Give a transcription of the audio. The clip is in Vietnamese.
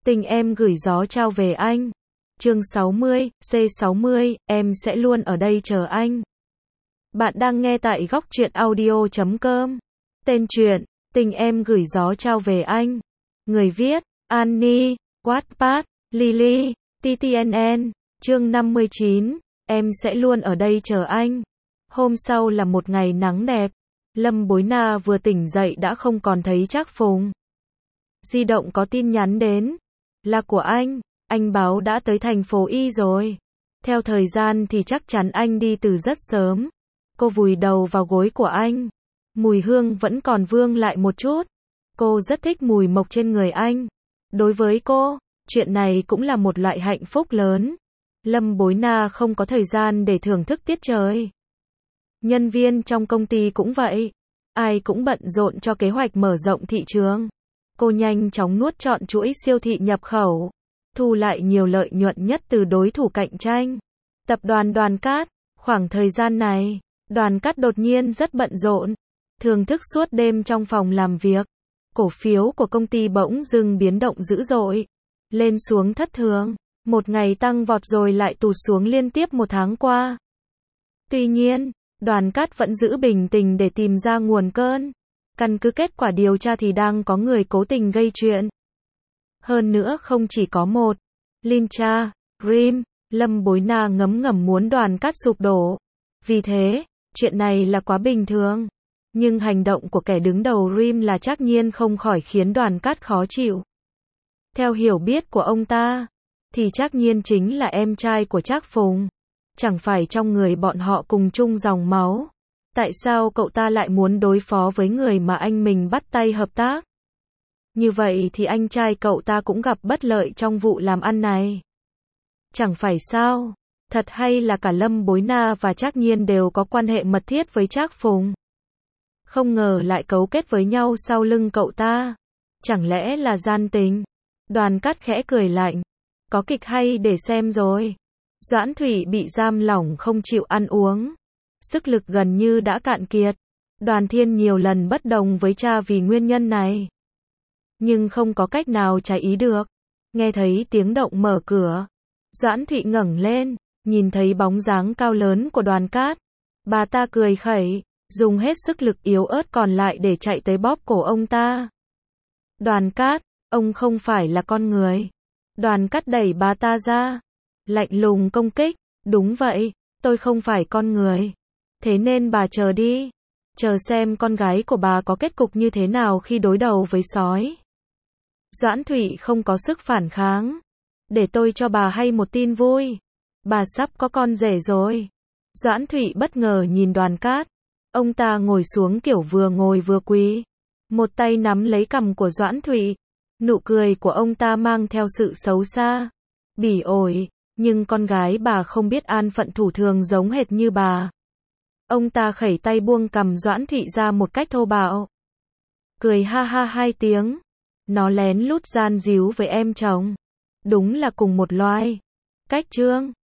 Tình em gửi gió trao về anh. Chương 60, C60, em sẽ luôn ở đây chờ anh. Bạn đang nghe tại góc truyện audio.com. Tên truyện, Tình em gửi gió trao về anh. Người viết, Annie, Wattpad, Lily, TTNN. Chương 59, em sẽ luôn ở đây chờ anh. Hôm sau là một ngày nắng đẹp. Lâm Bối Na vừa tỉnh dậy đã không còn thấy Trác Phùng. Di động có tin nhắn đến. Là của anh báo đã tới thành phố Y rồi. Theo thời gian thì chắc chắn anh đi từ rất sớm. Cô vùi đầu vào gối của anh. Mùi hương vẫn còn vương lại một chút. Cô rất thích mùi mộc trên người anh. Đối với cô, chuyện này cũng là một loại hạnh phúc lớn. Lâm Bối Na không có thời gian để thưởng thức tiết trời. Nhân viên trong công ty cũng vậy. Ai cũng bận rộn cho kế hoạch mở rộng thị trường. Cô nhanh chóng nuốt trọn chuỗi siêu thị nhập khẩu, thu lại nhiều lợi nhuận nhất từ đối thủ cạnh tranh. Tập đoàn Đoàn Cát, khoảng thời gian này, Đoàn Cát đột nhiên rất bận rộn, thường thức suốt đêm trong phòng làm việc. Cổ phiếu của công ty bỗng dưng biến động dữ dội, lên xuống thất thường, một ngày tăng vọt rồi lại tụt xuống liên tiếp một tháng qua. Tuy nhiên, Đoàn Cát vẫn giữ bình tĩnh để tìm ra nguồn cơn. Căn cứ kết quả điều tra thì đang có người cố tình gây chuyện. Hơn nữa không chỉ có một. Lincha, Rim, Lâm Bối Na ngấm ngầm muốn Đoàn Cát sụp đổ. Vì thế, chuyện này là quá bình thường. Nhưng hành động của kẻ đứng đầu Rim là Trác Nhiên không khỏi khiến Đoàn Cát khó chịu. Theo hiểu biết của ông ta, thì Trác Nhiên chính là em trai của Trác Phùng. Chẳng phải trong người bọn họ cùng chung dòng máu. Tại sao cậu ta lại muốn đối phó với người mà anh mình bắt tay hợp tác? Như vậy thì anh trai cậu ta cũng gặp bất lợi trong vụ làm ăn này. Chẳng phải sao? Thật hay là cả Lâm Bối Na và Trác Nhiên đều có quan hệ mật thiết với Trác Phùng. Không ngờ lại cấu kết với nhau sau lưng cậu ta. Chẳng lẽ là gian tình? Đoàn Cát khẽ cười lạnh. Có kịch hay để xem rồi. Doãn Thủy bị giam lỏng không chịu ăn uống. Sức lực gần như đã cạn kiệt. Đoàn Thiên nhiều lần bất đồng với cha vì nguyên nhân này. Nhưng không có cách nào trái ý được. Nghe thấy tiếng động mở cửa. Doãn Thụy ngẩng lên, nhìn thấy bóng dáng cao lớn của Đoàn Cát. Bà ta cười khẩy, dùng hết sức lực yếu ớt còn lại để chạy tới bóp cổ ông ta. Đoàn Cát, ông không phải là con người. Đoàn Cát đẩy bà ta ra. Lạnh lùng công kích, đúng vậy, tôi không phải con người. Thế nên bà chờ đi. Chờ xem con gái của bà có kết cục như thế nào khi đối đầu với sói. Doãn Thụy không có sức phản kháng. Để tôi cho bà hay một tin vui. Bà sắp có con rể rồi. Doãn Thụy bất ngờ nhìn Đoàn Cát. Ông ta ngồi xuống kiểu vừa ngồi vừa quỳ. Một tay nắm lấy cằm của Doãn Thụy. Nụ cười của ông ta mang theo sự xấu xa, bỉ ổi. Nhưng con gái bà không biết an phận thủ thường giống hệt như bà. Ông ta khẩy tay buông cằm Doãn Thụy ra một cách thô bạo. Cười ha ha hai tiếng. Nó lén lút gian díu với em chồng. Đúng là cùng một loài. Cách trương.